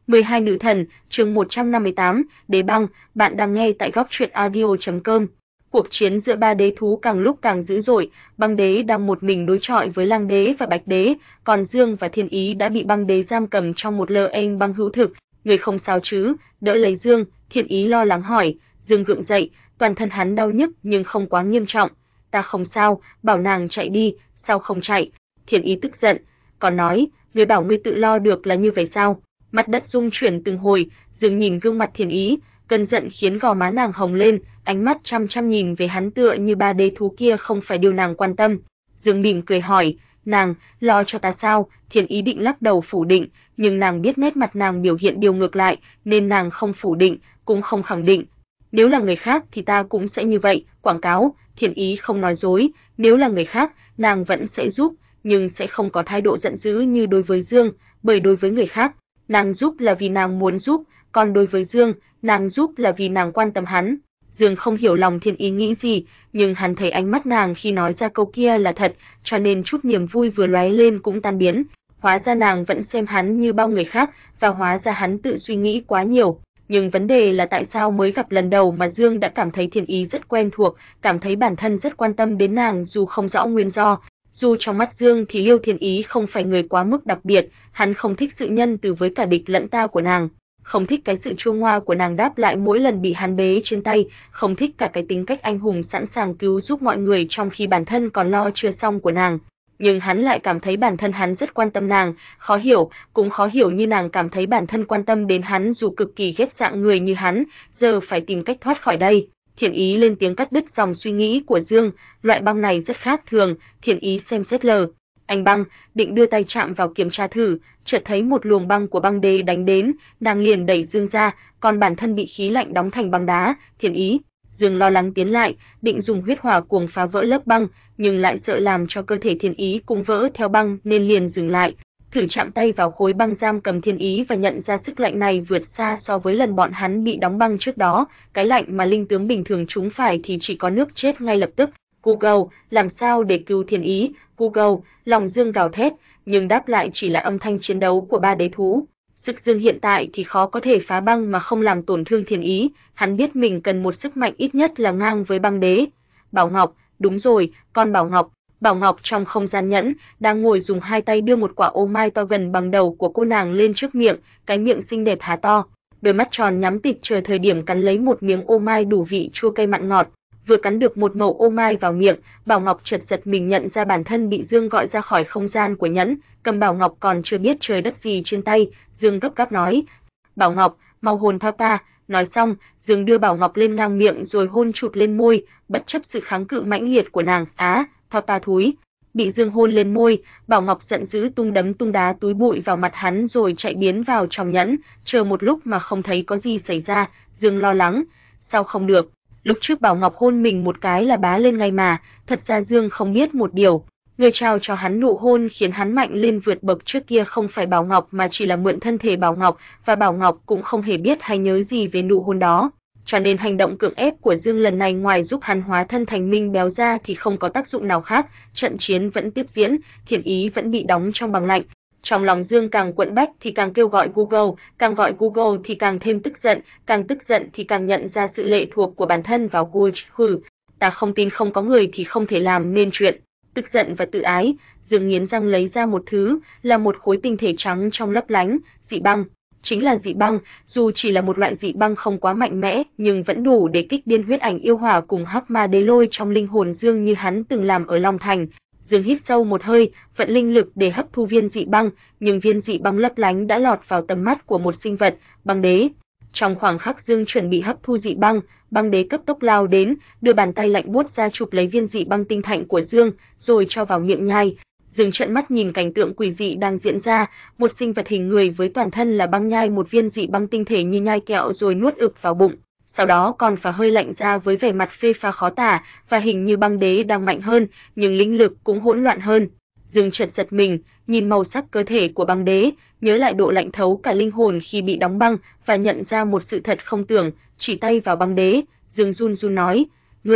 12 nữ thần, chương 158, Đế băng, bạn đang nghe tại góc truyện audio.com. Cuộc chiến giữa ba đế thú càng lúc càng dữ dội, băng đế đang một mình đối chọi với lang đế và bạch đế, còn Dương và Thiên Ý đã bị băng đế giam cầm trong một lơ anh băng hữu thực. Người không sao chứ? Đỡ lấy Dương, Thiên Ý lo lắng hỏi. Dương gượng dậy, toàn thân hắn đau nhức nhưng không quá nghiêm trọng. Ta không sao, bảo nàng chạy đi, sao không chạy? Thiên Ý tức giận, còn nói, người bảo ngươi tự lo được là như vậy sao? Mặt đất rung chuyển từng hồi, Dương nhìn gương mặt Thiên Ý, cơn giận khiến gò má nàng hồng lên, ánh mắt chăm chăm nhìn về hắn tựa như ba đế thú kia không phải điều nàng quan tâm. Dương mỉm cười hỏi, nàng, lo cho ta sao? Thiên Ý định lắc đầu phủ định, nhưng nàng biết nét mặt nàng biểu hiện điều ngược lại, nên nàng không phủ định, cũng không khẳng định. Nếu là người khác thì ta cũng sẽ như vậy, quảng cáo, Thiên Ý không nói dối, nếu là người khác, nàng vẫn sẽ giúp, nhưng sẽ không có thái độ giận dữ như đối với Dương, bởi đối với người khác, nàng giúp là vì nàng muốn giúp, còn đối với Dương, nàng giúp là vì nàng quan tâm hắn. Dương không hiểu lòng Thiên Ý nghĩ gì, nhưng hắn thấy ánh mắt nàng khi nói ra câu kia là thật, cho nên chút niềm vui vừa lóe lên cũng tan biến. Hóa ra nàng vẫn xem hắn như bao người khác, và hóa ra hắn tự suy nghĩ quá nhiều. Nhưng vấn đề là tại sao mới gặp lần đầu mà Dương đã cảm thấy Thiên Ý rất quen thuộc, cảm thấy bản thân rất quan tâm đến nàng dù không rõ nguyên do. Dù trong mắt Dương thì Liêu Thiên Ý không phải người quá mức đặc biệt, hắn không thích sự nhân từ với cả địch lẫn ta của nàng, không thích cái sự chua ngoa của nàng đáp lại mỗi lần bị hắn bế trên tay, không thích cả cái tính cách anh hùng sẵn sàng cứu giúp mọi người trong khi bản thân còn lo chưa xong của nàng. Nhưng hắn lại cảm thấy bản thân hắn rất quan tâm nàng, khó hiểu, cũng khó hiểu như nàng cảm thấy bản thân quan tâm đến hắn dù cực kỳ ghét dạng người như hắn, giờ phải tìm cách thoát khỏi đây. Thiên Ý lên tiếng cắt đứt dòng suy nghĩ của Dương, loại băng này rất khác thường. Thiên Ý xem xét lờ anh băng, định đưa tay chạm vào kiểm tra thử, chợt thấy một luồng băng của băng đế đánh đến, nàng liền đẩy Dương ra, còn bản thân bị khí lạnh đóng thành băng đá. Thiên Ý, Dương lo lắng tiến lại, định dùng huyết hỏa cuồng phá vỡ lớp băng, nhưng lại sợ làm cho cơ thể Thiên Ý cũng vỡ theo băng nên liền dừng lại. Thử chạm tay vào khối băng giam cầm Thiên Ý và nhận ra sức lạnh này vượt xa so với lần bọn hắn bị đóng băng trước đó, cái lạnh mà linh tướng bình thường trúng phải thì chỉ có nước chết ngay lập tức. Google, làm sao để cứu Thiên Ý? Google, lòng Dương gào thét, nhưng đáp lại chỉ là âm thanh chiến đấu của ba đế thú. Sức Dương hiện tại thì khó có thể phá băng mà không làm tổn thương Thiên Ý, hắn biết mình cần một sức mạnh ít nhất là ngang với băng đế. Bảo Ngọc, đúng rồi, con Bảo Ngọc. Bảo Ngọc trong không gian nhẫn, đang ngồi dùng hai tay đưa một quả ô mai to gần bằng đầu của cô nàng lên trước miệng, cái miệng xinh đẹp há to, đôi mắt tròn nhắm tịt chờ thời điểm cắn lấy một miếng ô mai đủ vị chua cay mặn ngọt. Vừa cắn được một mẩu ô mai vào miệng, Bảo Ngọc chợt giật mình nhận ra bản thân bị Dương gọi ra khỏi không gian của nhẫn, cầm Bảo Ngọc còn chưa biết trời đất gì trên tay, Dương gấp gáp nói: "Bảo Ngọc, mau hôn Papa." Nói xong, Dương đưa Bảo Ngọc lên ngang miệng rồi hôn chụt lên môi, bất chấp sự kháng cự mãnh liệt của nàng. "Á, Papa thúi." Bị Dương hôn lên môi, Bảo Ngọc giận dữ tung đấm tung đá túi bụi vào mặt hắn rồi chạy biến vào trong nhẫn, chờ một lúc mà không thấy có gì xảy ra, Dương lo lắng, sao không được? Lúc trước Bảo Ngọc hôn mình một cái là bá lên ngay mà, thật ra Dương không biết một điều, người trao cho hắn nụ hôn khiến hắn mạnh lên vượt bậc trước kia không phải Bảo Ngọc mà chỉ là mượn thân thể Bảo Ngọc, và Bảo Ngọc cũng không hề biết hay nhớ gì về nụ hôn đó. Cho nên hành động cưỡng ép của Dương lần này ngoài giúp hắn hóa thân thành Minh béo ra thì không có tác dụng nào khác, trận chiến vẫn tiếp diễn, Thiên Ý vẫn bị đóng trong băng lạnh. Trong lòng Dương càng quẫn bách thì càng kêu gọi Google, càng gọi Google thì càng thêm tức giận, càng tức giận thì càng nhận ra sự lệ thuộc của bản thân vào Google. Ta không tin không có người thì không thể làm nên chuyện. Tức giận và tự ái, Dương nghiến răng lấy ra một thứ, là một khối tinh thể trắng trong lấp lánh, dị băng. Chính là dị băng, dù chỉ là một loại dị băng không quá mạnh mẽ, nhưng vẫn đủ để kích điên huyết ảnh yêu hỏa cùng hắc ma đế lôi trong linh hồn Dương như hắn từng làm ở Long Thành. Dương hít sâu một hơi, vận linh lực để hấp thu viên dị băng, nhưng viên dị băng lấp lánh đã lọt vào tầm mắt của một sinh vật, băng đế. Trong khoảng khắc Dương chuẩn bị hấp thu dị băng, băng đế cấp tốc lao đến, đưa bàn tay lạnh buốt ra chụp lấy viên dị băng tinh thạnh của Dương, rồi cho vào miệng nhai. Dương trợn mắt nhìn cảnh tượng quỷ dị đang diễn ra, một sinh vật hình người với toàn thân là băng nhai một viên dị băng tinh thể như nhai kẹo rồi nuốt ực vào bụng. Sau đó còn phả hơi lạnh ra với vẻ mặt phê pha khó tả, và hình như băng đế đang mạnh hơn, nhưng linh lực cũng hỗn loạn hơn. Dương chợt giật mình, nhìn màu sắc cơ thể của băng đế, nhớ lại độ lạnh thấu cả linh hồn khi bị đóng băng, và nhận ra một sự thật không tưởng, chỉ tay vào băng đế, Dương run run nói: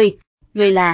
Người là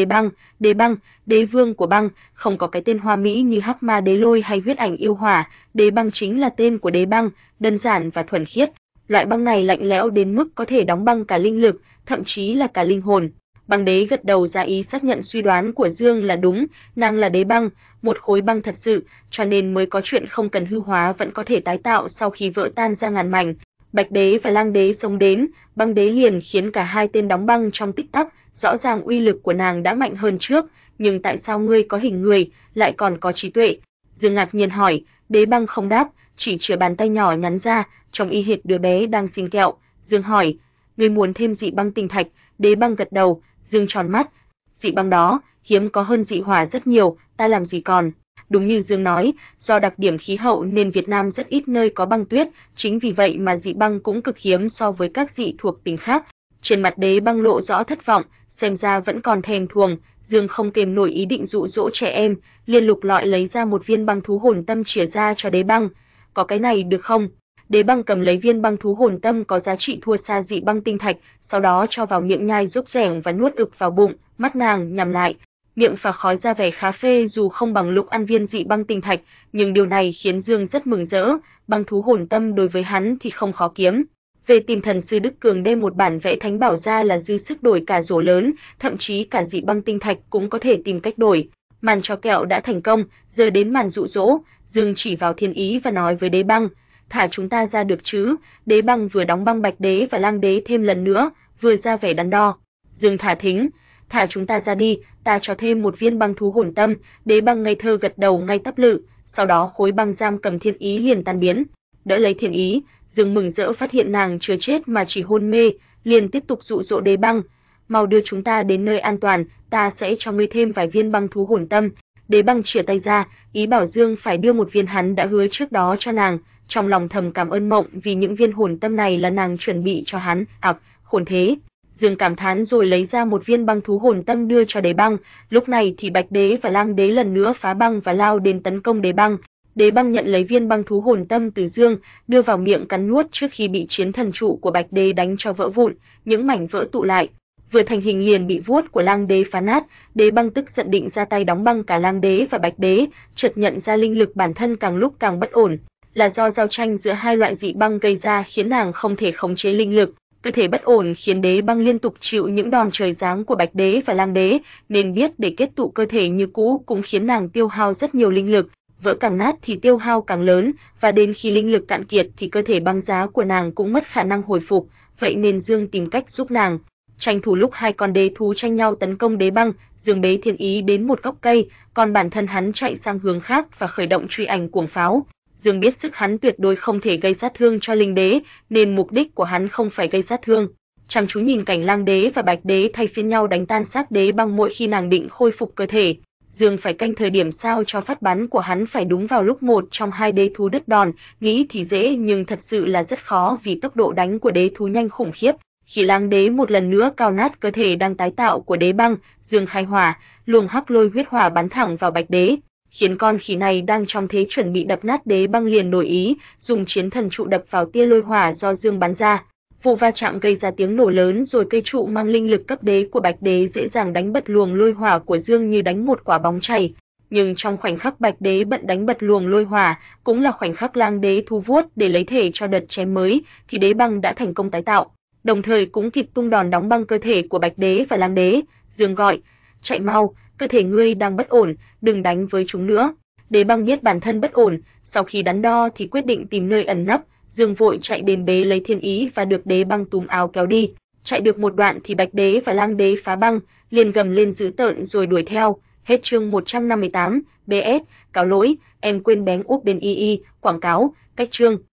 đế băng, đế vương của băng, không có cái tên hoa mỹ như Hắc Ma Đế Lôi hay Huyết Ảnh Yêu Hỏa, đế băng chính là tên của đế băng, đơn giản và thuần khiết. Loại băng này lạnh lẽo đến mức có thể đóng băng cả linh lực, thậm chí là cả linh hồn. Băng đế gật đầu ra ý xác nhận suy đoán của Dương là đúng, nàng là đế băng, một khối băng thật sự, cho nên mới có chuyện không cần hư hóa vẫn có thể tái tạo sau khi vỡ tan ra ngàn mảnh. Bạch đế và Lang đế sống đến, băng đế liền khiến cả hai tên đóng băng trong tích tắc, rõ ràng uy lực của nàng đã mạnh hơn trước, nhưng tại sao ngươi có hình người, lại còn có trí tuệ? Dương ngạc nhiên hỏi, đế băng không đáp, chỉ chìa bàn tay nhỏ nhắn ra, trông y hệt đứa bé đang xin kẹo. Dương hỏi, ngươi muốn thêm dị băng tinh thạch? Đế băng gật đầu. Dương tròn mắt, dị băng đó hiếm có hơn dị hỏa rất nhiều, ta làm gì còn. Đúng như Dương nói, do đặc điểm khí hậu nên Việt Nam rất ít nơi có băng tuyết, chính vì vậy mà dị băng cũng cực hiếm so với các dị thuộc tính khác. Trên mặt đế băng lộ rõ thất vọng, xem ra vẫn còn thèm thuồng. Dương không kềm nổi ý định dụ dỗ trẻ em, liền lục lọi lấy ra một viên băng thú hồn tâm chìa ra cho đế băng. Có cái này được không? Đế băng cầm lấy viên băng thú hồn tâm có giá trị thua xa dị băng tinh thạch, sau đó cho vào miệng nhai rúc rẻng và nuốt ực vào bụng, mắt nàng nhắm lại. Miệng phả khói ra vẻ khá phê dù không bằng lúc ăn viên dị băng tinh thạch, nhưng điều này khiến Dương rất mừng rỡ, băng thú hồn tâm đối với hắn thì không khó kiếm. Về tìm thần sư Đức Cường đem một bản vẽ thánh bảo ra là dư sức đổi cả rổ lớn, thậm chí cả dị băng tinh thạch cũng có thể tìm cách đổi. Màn cho kẹo đã thành công, giờ đến màn dụ dỗ. Dương chỉ vào Thiên Ý và nói với đế băng, thả chúng ta ra được chứ? Đế băng vừa đóng băng Bạch đế và Lang đế thêm lần nữa, vừa ra vẻ đắn đo. Dương thả thính, thả chúng ta ra đi, ta cho thêm một viên băng thú hồn tâm. Đế băng ngây thơ gật đầu ngay tắp lự, sau đó khối băng giam cầm Thiên Ý liền tan biến. Đỡ lấy Thiên Ý, Dương mừng rỡ phát hiện nàng chưa chết mà chỉ hôn mê, liền tiếp tục dụ dỗ đế băng, mau đưa chúng ta đến nơi an toàn, ta sẽ cho ngươi thêm vài viên băng thú hồn tâm. Đế băng chìa tay ra, ý bảo Dương phải đưa một viên hắn đã hứa trước đó cho nàng, trong lòng thầm cảm ơn Mộng vì những viên hồn tâm này là nàng chuẩn bị cho hắn. Khôn thế. Dương cảm thán rồi lấy ra một viên băng thú hồn tâm đưa cho đế băng. Lúc này thì Bạch đế và Lang đế lần nữa phá băng và lao đến tấn công đế băng. Đế băng nhận lấy viên băng thú hồn tâm từ Dương, đưa vào miệng cắn nuốt trước khi bị chiến thần trụ của Bạch đế đánh cho vỡ vụn, những mảnh vỡ tụ lại, vừa thành hình liền bị vuốt của Lang đế phá nát. Đế băng tức giận định ra tay đóng băng cả Lang đế và Bạch đế, chợt nhận ra linh lực bản thân càng lúc càng bất ổn, là do giao tranh giữa hai loại dị băng gây ra khiến nàng không thể khống chế linh lực. Cơ thể bất ổn khiến đế băng liên tục chịu những đòn trời giáng của Bạch đế và Lang đế, nên biết để kết tụ cơ thể như cũ cũng khiến nàng tiêu hao rất nhiều linh lực, vỡ càng nát thì tiêu hao càng lớn, và đến khi linh lực cạn kiệt thì cơ thể băng giá của nàng cũng mất khả năng hồi phục, vậy nên Dương tìm cách giúp nàng. Tranh thủ lúc hai con đế thú tranh nhau tấn công đế băng, Dương bế Thiên Ý đến một gốc cây, còn bản thân hắn chạy sang hướng khác và khởi động truy ảnh cuồng pháo. Dương biết sức hắn tuyệt đối không thể gây sát thương cho linh đế, nên mục đích của hắn không phải gây sát thương. Chăm chú nhìn cảnh Lang đế và Bạch đế thay phiên nhau đánh tan xác đế băng mỗi khi nàng định khôi phục cơ thể. Dương phải canh thời điểm sao cho phát bắn của hắn phải đúng vào lúc một trong hai đế thú đứt đòn, nghĩ thì dễ nhưng thật sự là rất khó vì tốc độ đánh của đế thú nhanh khủng khiếp. Khi Lang đế một lần nữa cào nát cơ thể đang tái tạo của đế băng, Dương khai hỏa, luồng hắc lôi huyết hỏa bắn thẳng vào Bạch đế, khiến con khỉ này đang trong thế chuẩn bị đập nát đế băng liền đổi ý, dùng chiến thần trụ đập vào tia lôi hỏa do Dương bắn ra. Vụ va chạm gây ra tiếng nổ lớn rồi cây trụ mang linh lực cấp đế của Bạch đế dễ dàng đánh bật luồng lôi hỏa của Dương như đánh một quả bóng chày. Nhưng trong khoảnh khắc Bạch đế bận đánh bật luồng lôi hỏa, cũng là khoảnh khắc Lang đế thu vuốt để lấy thể cho đợt chém mới, thì đế băng đã thành công tái tạo, đồng thời cũng kịp tung đòn đóng băng cơ thể của Bạch đế và Lang đế. Dương gọi, chạy mau, cơ thể ngươi đang bất ổn, đừng đánh với chúng nữa. Đế băng biết bản thân bất ổn, sau khi đắn đo thì quyết định tìm nơi ẩn nấp. Dương vội chạy đến bế lấy Thiên Ý và được đế băng túm áo kéo đi. Chạy được một đoạn thì Bạch đế và Lang đế phá băng, liền gầm lên dữ tợn rồi đuổi theo. Hết chương 158. BS, cáo lỗi, em quên bén úp bên y quảng cáo, cách chương.